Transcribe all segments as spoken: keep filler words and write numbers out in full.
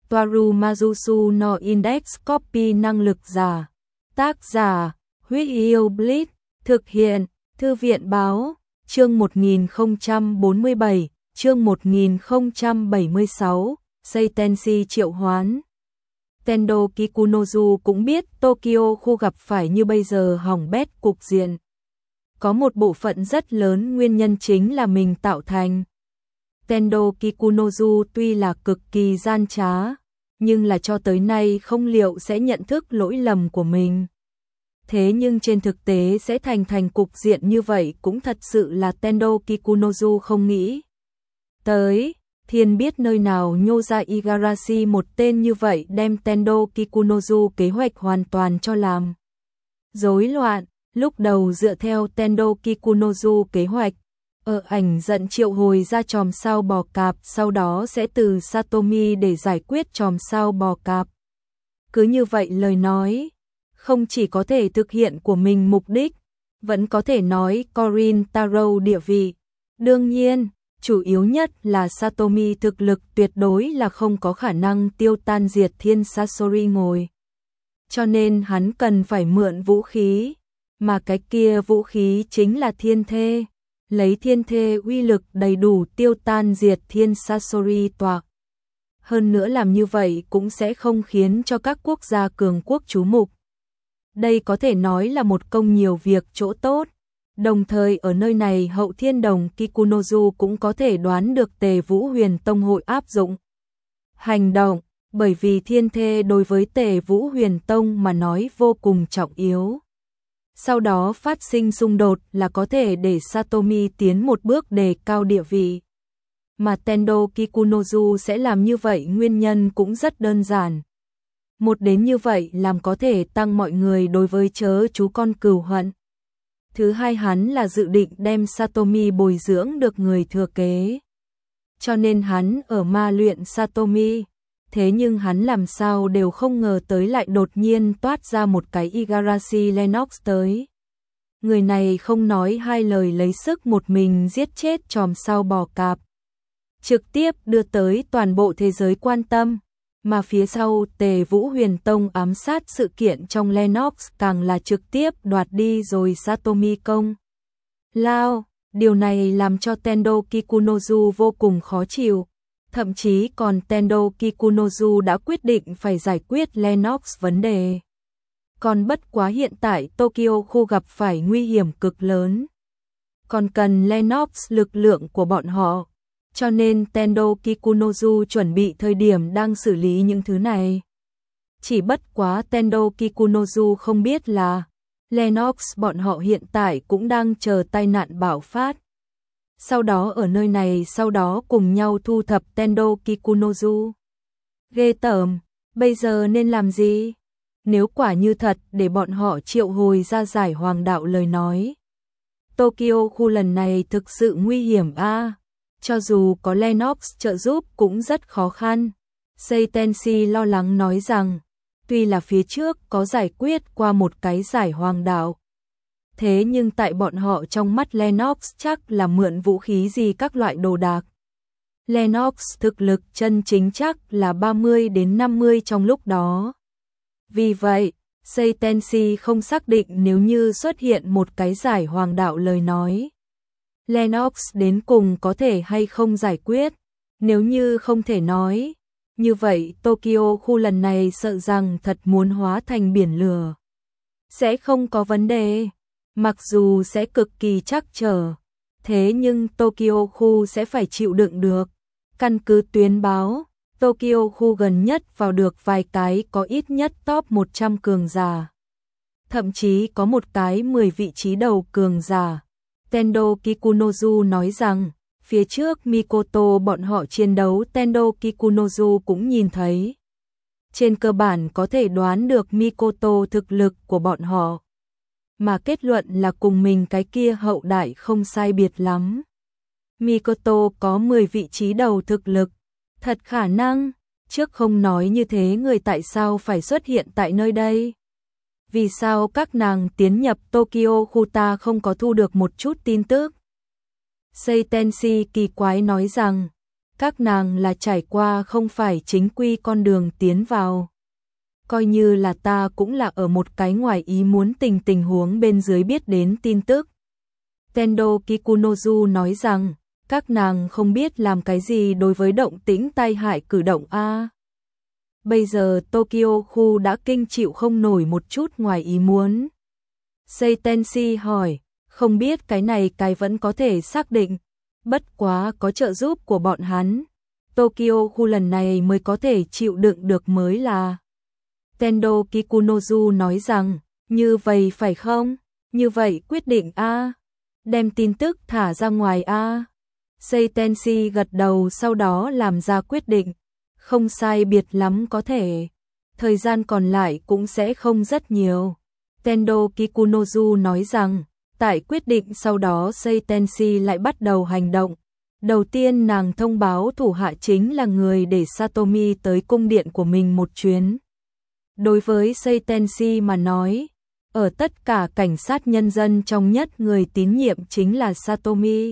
Toaru Majusu no Index Copy năng lực giả. Tác giả, Huyết Yêu Blitz, thực hiện, Thư viện Báo, chương một nghìn không trăm bốn mươi bảy, chương một nghìn không trăm bảy mươi sáu, Seitenshi triệu hoán. Tendo Kikunozu cũng biết Tokyo khu gặp phải như bây giờ hỏng bét cục diện. Có một bộ phận rất lớn nguyên nhân chính là mình tạo thành. Tendo Kikunozu tuy là cực kỳ gian trá, nhưng là cho tới nay không liệu sẽ nhận thức lỗi lầm của mình. Thế nhưng trên thực tế sẽ thành thành cục diện như vậy cũng thật sự là Tendo Kikunozu không nghĩ tới. Thiên biết nơi nào nhô ra Igarashi một tên như vậy đem Tendo Kikunozu kế hoạch hoàn toàn cho làm rối loạn. Lúc đầu dựa theo Tendo Kikunozu kế hoạch, ở ảnh giận triệu hồi ra chòm sao bò cạp, sau đó sẽ từ Satomi để giải quyết chòm sao bò cạp. Cứ như vậy lời nói, không chỉ có thể thực hiện của mình mục đích, vẫn có thể nói Corin Taro địa vị. Đương nhiên, chủ yếu nhất là Satomi thực lực tuyệt đối là không có khả năng tiêu tan diệt thiên Sasori ngồi. Cho nên hắn cần phải mượn vũ khí, mà cái kia vũ khí chính là thiên thê. Lấy thiên thê uy lực đầy đủ tiêu tan diệt thiên Sasori tọa. Hơn nữa làm như vậy cũng sẽ không khiến cho các quốc gia cường quốc chú mục. Đây có thể nói là một công nhiều việc chỗ tốt. Đồng thời ở nơi này Hậu Thiên Đồng Kikunozu cũng có thể đoán được Tề Vũ Huyền Tông hội áp dụng hành động, bởi vì thiên thê đối với Tề Vũ Huyền Tông mà nói vô cùng trọng yếu. Sau đó phát sinh xung đột là có thể để Satomi tiến một bước đề cao địa vị. Mà Tendo Kikunozu sẽ làm như vậy nguyên nhân cũng rất đơn giản. Một đến như vậy làm có thể tăng mọi người đối với chớ chú con cừu hận. Thứ hai hắn là dự định đem Satomi bồi dưỡng được người thừa kế. Cho nên hắn ở ma luyện Satomi. Thế nhưng hắn làm sao đều không ngờ tới lại đột nhiên toát ra một cái Igarashi Lennox tới. Người này không nói hai lời lấy sức một mình giết chết chòm sao bò cạp. Trực tiếp đưa tới toàn bộ thế giới quan tâm. Mà phía sau Tề Vũ Huyền Tông ám sát sự kiện trong Lennox càng là trực tiếp đoạt đi rồi Satomi công lao. Điều này làm cho Tendo Kikunozu vô cùng khó chịu. Thậm chí còn Tendo Kikunozu đã quyết định phải giải quyết Lennox vấn đề. Còn bất quá hiện tại Tokyo khu gặp phải nguy hiểm cực lớn. Còn cần Lennox lực lượng của bọn họ. Cho nên Tendo Kikunozu chuẩn bị thời điểm đang xử lý những thứ này. Chỉ bất quá Tendo Kikunozu không biết là Lennox bọn họ hiện tại cũng đang chờ tai nạn bạo phát. Sau đó ở nơi này sau đó cùng nhau thu thập Tendo Kikunozu. Ghê tởm, bây giờ nên làm gì? Nếu quả như thật để bọn họ triệu hồi ra giải hoàng đạo lời nói. Tokyo khu lần này thực sự nguy hiểm a. À, cho dù có Lennox trợ giúp cũng rất khó khăn. Seitenshi lo lắng nói rằng, tuy là phía trước có giải quyết qua một cái giải hoàng đạo. Thế nhưng tại bọn họ trong mắt Lennox chắc là mượn vũ khí gì các loại đồ đạc. Lennox thực lực chân chính chắc là ba mươi đến năm mươi trong lúc đó. Vì vậy, Seitenshi không xác định nếu như xuất hiện một cái giải hoàng đạo lời nói. Lennox đến cùng có thể hay không giải quyết. Nếu như không thể nói, như vậy Tokyo khu lần này sợ rằng thật muốn hóa thành biển lửa. Sẽ không có vấn đề. Mặc dù sẽ cực kỳ trắc trở, thế nhưng Tokyo khu sẽ phải chịu đựng được. Căn cứ tuyên báo, Tokyo khu gần nhất vào được vài cái có ít nhất top một trăm cường giả. Thậm chí có một cái mười vị trí đầu cường giả. Tendo Kikunozu nói rằng, phía trước Mikoto bọn họ chiến đấu Tendo Kikunozu cũng nhìn thấy. Trên cơ bản có thể đoán được Mikoto thực lực của bọn họ. Mà kết luận là cùng mình cái kia hậu đại không sai biệt lắm. Mikoto có mười vị trí đầu thực lực. Thật khả năng, trước không nói như thế người tại sao phải xuất hiện tại nơi đây? Vì sao các nàng tiến nhập Tokyo khu ta không có thu được một chút tin tức? Seitenshi kỳ quái nói rằng, các nàng là trải qua không phải chính quy con đường tiến vào. Coi như là ta cũng là ở một cái ngoài ý muốn tình tình huống bên dưới biết đến tin tức. Tendo Kikunozu nói rằng, các nàng không biết làm cái gì đối với động tĩnh tai hại cử động a. Bây giờ Tokyo khu đã kinh chịu không nổi một chút ngoài ý muốn. Seitenshi hỏi, không biết cái này cái vẫn có thể xác định, bất quá có trợ giúp của bọn hắn, Tokyo khu lần này mới có thể chịu đựng được mới là. Tendo Kikunozu nói rằng, như vậy phải không? Như vậy quyết định a, đem tin tức thả ra ngoài a. Seitenshi gật đầu sau đó làm ra quyết định, không sai biệt lắm có thể. Thời gian còn lại cũng sẽ không rất nhiều. Tendo Kikunozu nói rằng, tại quyết định sau đó Seitenshi lại bắt đầu hành động. Đầu tiên nàng thông báo thủ hạ chính là người để Satomi tới cung điện của mình một chuyến. Đối với Seitenshi mà nói, ở tất cả cảnh sát nhân dân trong nhất người tín nhiệm chính là Satomi.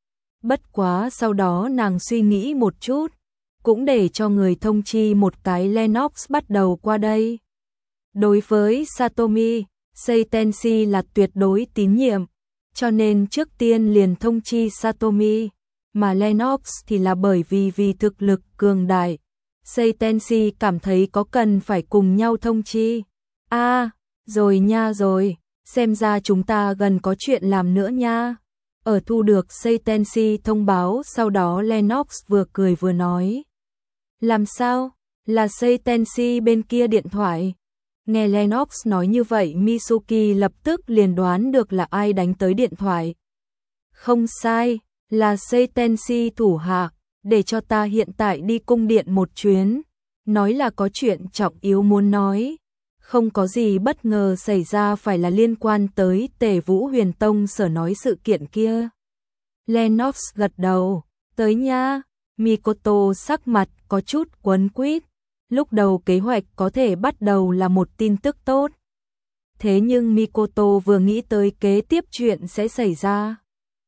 Bất quá sau đó nàng suy nghĩ một chút, cũng để cho người thông chi một cái Lennox bắt đầu qua đây. Đối với Satomi, Seitenshi là tuyệt đối tín nhiệm, cho nên trước tiên liền thông chi Satomi, mà Lennox thì là bởi vì vì thực lực cường đại. Seitenshi cảm thấy có cần phải cùng nhau thông chi. A, à, rồi nha rồi, xem ra chúng ta gần có chuyện làm nữa nha. Ở thu được Seitenshi thông báo sau đó Lennox vừa cười vừa nói. Làm sao? Là Seitenshi bên kia điện thoại. Nghe Lennox nói như vậy Mitsuki lập tức liền đoán được là ai đánh tới điện thoại. Không sai, là Seitenshi thủ hạ, để cho ta hiện tại đi cung điện một chuyến. Nói là có chuyện trọng yếu muốn nói. Không có gì bất ngờ xảy ra phải là liên quan tới Tề Vũ Huyền Tông sở nói sự kiện kia. Lennox gật đầu, tới nha. Mikoto sắc mặt có chút quấn quýt. Lúc đầu kế hoạch có thể bắt đầu là một tin tức tốt. Thế nhưng Mikoto vừa nghĩ tới kế tiếp chuyện sẽ xảy ra.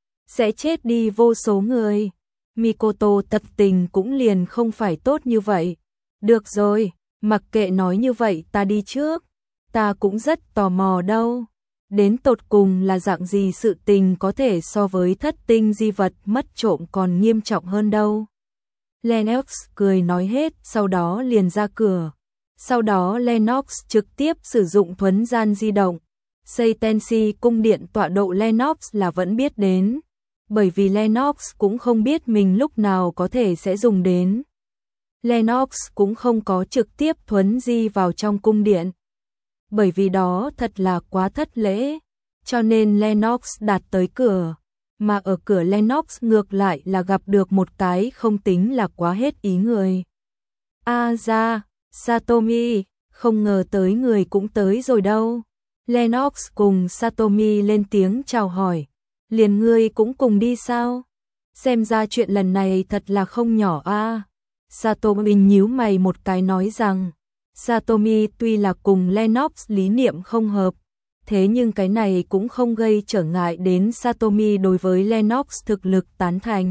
Sẽ chết đi vô số người. Mikoto tập tình cũng liền không phải tốt như vậy. Được rồi, mặc kệ nói như vậy ta đi trước. Ta cũng rất tò mò đâu. Đến tột cùng là dạng gì sự tình có thể so với thất tinh di vật mất trộm còn nghiêm trọng hơn đâu. Lennox cười nói hết sau đó liền ra cửa. Sau đó Lennox trực tiếp sử dụng thuấn gian di động. Seitenshi cung điện tọa độ Lennox là vẫn biết đến. Bởi vì Lennox cũng không biết mình lúc nào có thể sẽ dùng đến. Lennox cũng không có trực tiếp thuấn di vào trong cung điện. Bởi vì đó thật là quá thất lễ. Cho nên Lennox đạt tới cửa. Mà ở cửa Lennox ngược lại là gặp được một cái không tính là quá hết ý người. A ra, Satomi, không ngờ tới người cũng tới rồi đâu. Lennox cùng Satomi lên tiếng chào hỏi. Liền ngươi cũng cùng đi sao? Xem ra chuyện lần này thật là không nhỏ a. À. Satomi nhíu mày một cái nói rằng, Satomi tuy là cùng Lennox lý niệm không hợp, thế nhưng cái này cũng không gây trở ngại đến Satomi đối với Lennox thực lực tán thành.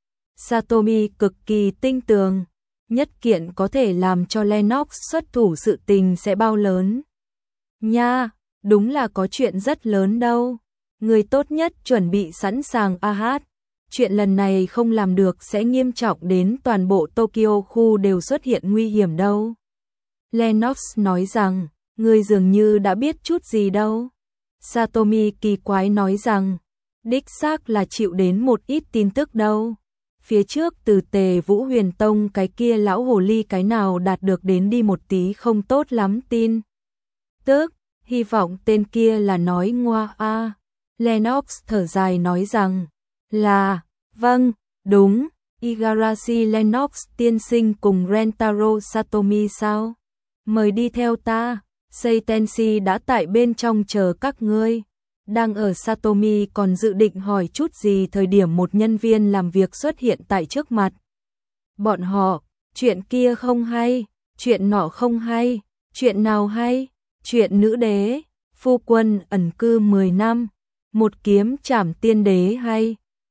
Satomi cực kỳ tinh tường, nhất kiện có thể làm cho Lennox xuất thủ sự tình sẽ bao lớn. Nha, đúng là có chuyện rất lớn đâu. Người tốt nhất chuẩn bị sẵn sàng a hát. Chuyện lần này không làm được sẽ nghiêm trọng đến toàn bộ Tokyo khu đều xuất hiện nguy hiểm đâu. Lennox nói rằng, người dường như đã biết chút gì đâu. Satomi kỳ quái nói rằng, đích xác là chịu đến một ít tin tức đâu. Phía trước từ Tề Vũ Huyền Tông cái kia lão hồ ly cái nào đạt được đến đi một tí không tốt lắm tin. Tức, hy vọng tên kia là nói ngoa a. Lennox thở dài nói rằng, là, vâng, đúng, Igarashi Lennox tiên sinh cùng Rentaro Satomi sao? Mời đi theo ta, Seitenshi đã tại bên trong chờ các ngươi. Đang ở Satomi còn dự định hỏi chút gì thời điểm một nhân viên làm việc xuất hiện tại trước mặt. Bọn họ, chuyện kia không hay, chuyện nọ không hay, chuyện nào hay, chuyện nữ đế, phu quân ẩn cư mười năm, một kiếm trảm tiên đế hay.